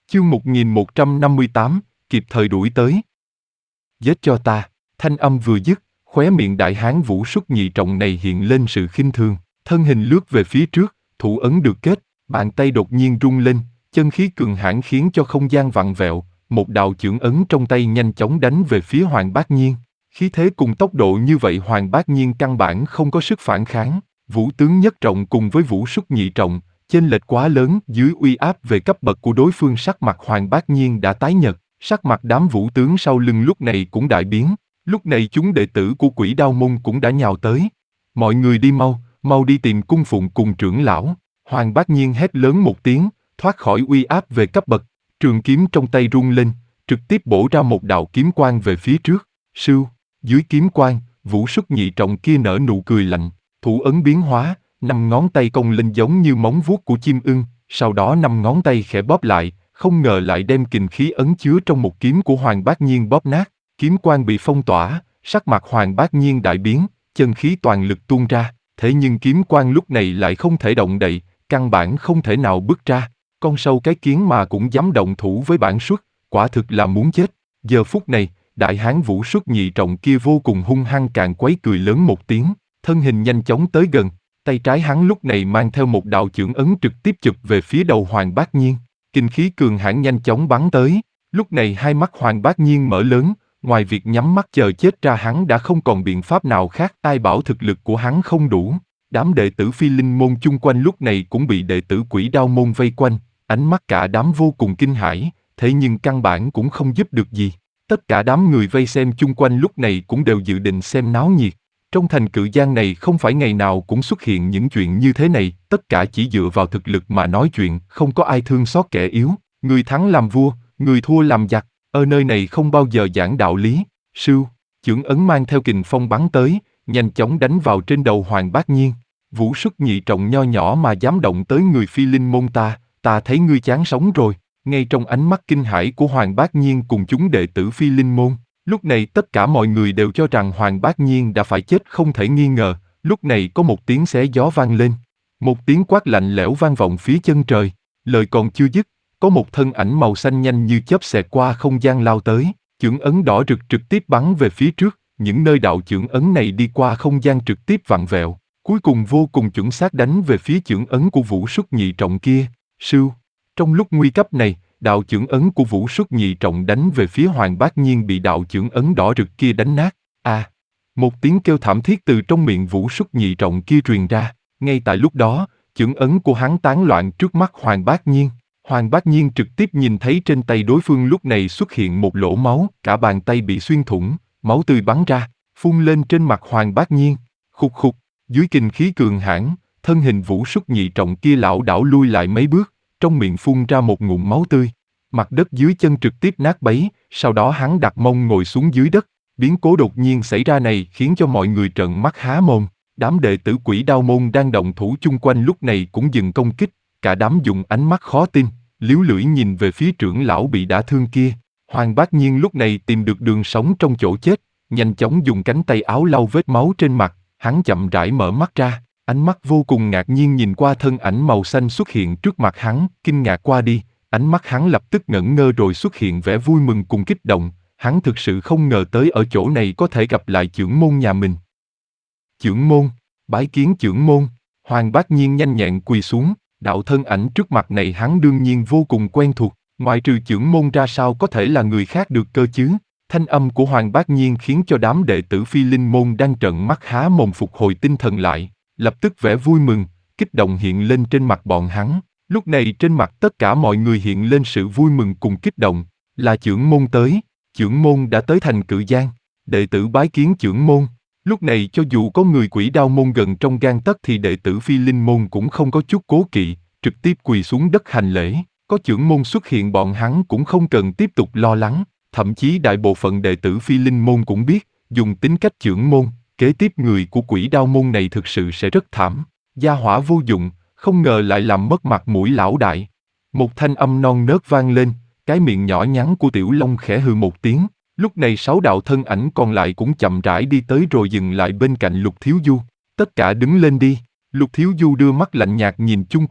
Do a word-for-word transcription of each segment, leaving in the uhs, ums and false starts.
Chương một nghìn một trăm năm mươi tám, kịp thời đuổi tới. Giết cho ta, thanh âm vừa dứt, khóe miệng đại hán Vũ Xuất Nhị Trọng này hiện lên sự khinh thường, thân hình lướt về phía trước, thủ ấn được kết, bàn tay đột nhiên rung lên, chân khí cường hãn khiến cho không gian vặn vẹo, một đạo chưởng ấn trong tay nhanh chóng đánh về phía Hoàng Bát Nhiên. Khí thế cùng tốc độ như vậy Hoàng Bát Nhiên căn bản không có sức phản kháng, Vũ Tướng Nhất Trọng cùng với Vũ Xuất Nhị Trọng, chênh lệch quá lớn, dưới uy áp về cấp bậc của đối phương sắc mặt Hoàng Bát Nhiên đã tái nhợt, sắc mặt đám vũ tướng sau lưng lúc này cũng đại biến, lúc này chúng đệ tử của Quỷ Đao Môn cũng đã nhào tới. Mọi người đi mau, mau đi tìm cung phụng cùng trưởng lão. Hoàng Bát Nhiên hét lớn một tiếng, thoát khỏi uy áp về cấp bậc, trường kiếm trong tay rung lên, trực tiếp bổ ra một đạo kiếm quang về phía trước. Sưu, dưới kiếm quang, Vũ Xuất Nhị Trọng kia nở nụ cười lạnh, thủ ấn biến hóa, năm ngón tay cong lên giống như móng vuốt của chim ưng, sau đó năm ngón tay khẽ bóp lại, không ngờ lại đem kình khí ấn chứa trong một kiếm của Hoàng Bát Nhiên bóp nát, kiếm quang bị phong tỏa, sắc mặt Hoàng Bát Nhiên đại biến, chân khí toàn lực tuôn ra, thế nhưng kiếm quang lúc này lại không thể động đậy, căn bản không thể nào bứt ra, con sâu cái kiến mà cũng dám động thủ với bản xuất, quả thực là muốn chết. Giờ phút này, đại hán Vũ Xuất Nhị Trọng kia vô cùng hung hăng càng quấy cười lớn một tiếng, thân hình nhanh chóng tới gần. Tay trái hắn lúc này mang theo một đạo chưởng ấn trực tiếp chụp về phía đầu Hoàng Bát Nhiên. Kinh khí cường hãn nhanh chóng bắn tới. Lúc này hai mắt Hoàng Bát Nhiên mở lớn, ngoài việc nhắm mắt chờ chết ra hắn đã không còn biện pháp nào khác. Ai bảo thực lực của hắn không đủ. Đám đệ tử Phi Linh Môn chung quanh lúc này cũng bị đệ tử Quỷ Đao Môn vây quanh. Ánh mắt cả đám vô cùng kinh hãi, thế nhưng căn bản cũng không giúp được gì. Tất cả đám người vây xem chung quanh lúc này cũng đều dự định xem náo nhiệt. Trong thành Cự Giang này không phải ngày nào cũng xuất hiện những chuyện như thế này, tất cả chỉ dựa vào thực lực mà nói chuyện, không có ai thương xót kẻ yếu, người thắng làm vua, người thua làm giặc, ở nơi này không bao giờ giảng đạo lý. Sưu, chưởng ấn mang theo kình phong bắn tới, nhanh chóng đánh vào trên đầu Hoàng Bát Nhiên. Vũ Xuất Nhị Trọng nho nhỏ mà dám động tới người Phi Linh Môn ta, ta thấy ngươi chán sống rồi. Ngay trong ánh mắt kinh hãi của Hoàng Bát Nhiên cùng chúng đệ tử Phi Linh Môn, lúc này tất cả mọi người đều cho rằng Hoàng Bát Nhiên đã phải chết không thể nghi ngờ. Lúc này có một tiếng xé gió vang lên, một tiếng quát lạnh lẽo vang vọng phía chân trời. Lời còn chưa dứt, có một thân ảnh màu xanh nhanh như chớp xẹt qua không gian lao tới, chưởng ấn đỏ rực trực tiếp bắn về phía trước. Những nơi đạo chưởng ấn này đi qua không gian trực tiếp vặn vẹo, cuối cùng vô cùng chuẩn xác đánh về phía chưởng ấn của Vũ Xuất Nhị Trọng kia. Sưu, trong lúc nguy cấp này, đạo chưởng ấn của Vũ Xuất Nhị Trọng đánh về phía Hoàng Bát Nhiên bị đạo chưởng ấn đỏ rực kia đánh nát. A! À, một tiếng kêu thảm thiết từ trong miệng Vũ Xuất Nhị Trọng kia truyền ra. Ngay tại lúc đó, chưởng ấn của hắn tán loạn trước mắt Hoàng Bát Nhiên. Hoàng Bát Nhiên trực tiếp nhìn thấy trên tay đối phương lúc này xuất hiện một lỗ máu, cả bàn tay bị xuyên thủng, máu tươi bắn ra, phun lên trên mặt Hoàng Bát Nhiên. Khục khục, dưới kình khí cường hãn, thân hình Vũ Xuất Nhị Trọng kia lảo đảo lui lại mấy bước, trong miệng phun ra một ngụm máu tươi. Mặt đất dưới chân trực tiếp nát bấy, sau đó hắn đặt mông ngồi xuống dưới đất. Biến cố đột nhiên xảy ra này khiến cho mọi người trợn mắt há mồm. Đám đệ tử Quỷ Đao Môn đang động thủ chung quanh lúc này cũng dừng công kích, cả đám dùng ánh mắt khó tin, liếu lưỡi nhìn về phía trưởng lão bị đả thương kia. Hoàng Bát Nhiên lúc này tìm được đường sống trong chỗ chết, nhanh chóng dùng cánh tay áo lau vết máu trên mặt, hắn chậm rãi mở mắt ra, ánh mắt vô cùng ngạc nhiên nhìn qua thân ảnh màu xanh xuất hiện trước mặt hắn, kinh ngạc qua đi. Ánh mắt hắn lập tức ngẩn ngơ rồi xuất hiện vẻ vui mừng cùng kích động, hắn thực sự không ngờ tới ở chỗ này có thể gặp lại chưởng môn nhà mình. Chưởng môn, bái kiến chưởng môn. Hoàng Bát Nhiên nhanh nhẹn quỳ xuống, đạo thân ảnh trước mặt này hắn đương nhiên vô cùng quen thuộc, ngoại trừ chưởng môn ra sao có thể là người khác được cơ chứ. Thanh âm của Hoàng Bát Nhiên khiến cho đám đệ tử Phi Linh Môn đang trợn mắt há mồm phục hồi tinh thần lại, lập tức vẻ vui mừng, kích động hiện lên trên mặt bọn hắn. Lúc này trên mặt tất cả mọi người hiện lên sự vui mừng cùng kích động, là chưởng môn tới, chưởng môn đã tới thành Cự Giang, đệ tử bái kiến chưởng môn. Lúc này cho dù có người Quỷ Đao Môn gần trong gang tấc thì đệ tử Phi Linh Môn cũng không có chút cố kỵ, trực tiếp quỳ xuống đất hành lễ. Có chưởng môn xuất hiện bọn hắn cũng không cần tiếp tục lo lắng, thậm chí đại bộ phận đệ tử Phi Linh Môn cũng biết, dùng tính cách chưởng môn, kế tiếp người của Quỷ Đao Môn này thực sự sẽ rất thảm. Gia hỏa vô dụng, không ngờ lại làm mất mặt mũi lão đại. Một thanh âm non nớt vang lên, cái miệng nhỏ nhắn của Tiểu Long khẽ hừ một tiếng. Lúc này sáu đạo thân ảnh còn lại cũng chậm rãi đi tới rồi dừng lại bên cạnh Lục Thiếu Du. Tất cả đứng lên đi. Lục Thiếu Du đưa mắt lạnh nhạt nhìn chung quanh,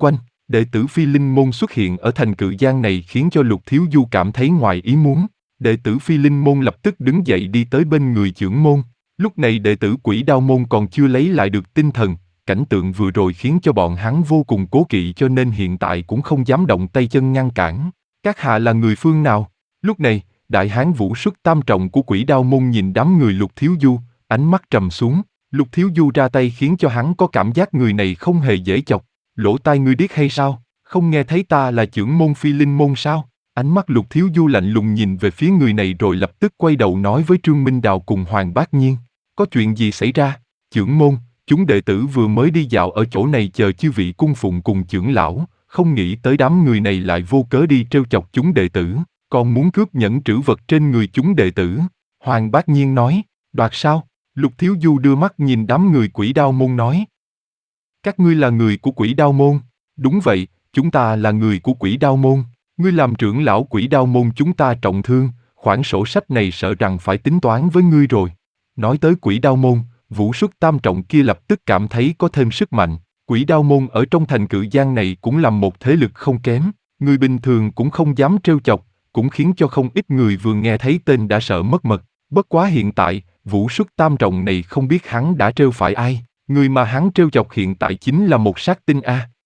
Đệ tử Phi Linh Môn xuất hiện ở thành Cự Giang này khiến cho Lục Thiếu Du cảm thấy ngoài ý muốn. Đệ tử Phi Linh Môn lập tức đứng dậy đi tới bên người trưởng môn. Lúc này đệ tử Quỷ Đao Môn còn chưa lấy lại được tinh thần, cảnh tượng vừa rồi khiến cho bọn hắn vô cùng cố kỵ cho nên hiện tại cũng không dám động tay chân ngăn cản. Các hạ là người phương nào? Lúc này, đại hán Vũ Xuất Tam Trọng của Quỷ Đao Môn nhìn đám người Lục Thiếu Du, ánh mắt trầm xuống. Lục Thiếu Du ra tay khiến cho hắn có cảm giác người này không hề dễ chọc. Lỗ tai ngươi điếc hay sao? Không nghe thấy ta là trưởng môn Phi Linh Môn sao? Ánh mắt Lục Thiếu Du lạnh lùng nhìn về phía người này rồi lập tức quay đầu nói với Trương Minh Đào cùng Hoàng Bác Nhiên. Có chuyện gì xảy ra? Trưởng môn, chúng đệ tử vừa mới đi dạo ở chỗ này chờ chư vị cung phụng cùng trưởng lão, không nghĩ tới đám người này lại vô cớ đi trêu chọc chúng đệ tử, còn muốn cướp nhẫn trữ vật trên người chúng đệ tử. Hoàng Bác Nhiên nói, đoạt sao? Lục Thiếu Du đưa mắt nhìn đám người Quỷ Đao Môn nói. Các ngươi là người của Quỷ Đao Môn? Đúng vậy, chúng ta là người của Quỷ Đao Môn. Ngươi làm trưởng lão Quỷ Đao Môn chúng ta trọng thương, khoản sổ sách này sợ rằng phải tính toán với ngươi rồi. Nói tới Quỷ Đao Môn, Vũ Xuất Tam Trọng kia lập tức cảm thấy có thêm sức mạnh. Quỷ Đao Môn ở trong thành Cự Giang này cũng là một thế lực không kém, người bình thường cũng không dám trêu chọc, cũng khiến cho không ít người vừa nghe thấy tên đã sợ mất mật. Bất quá hiện tại, Vũ Xuất Tam Trọng này không biết hắn đã trêu phải ai, người mà hắn trêu chọc hiện tại chính là một sát tinh A.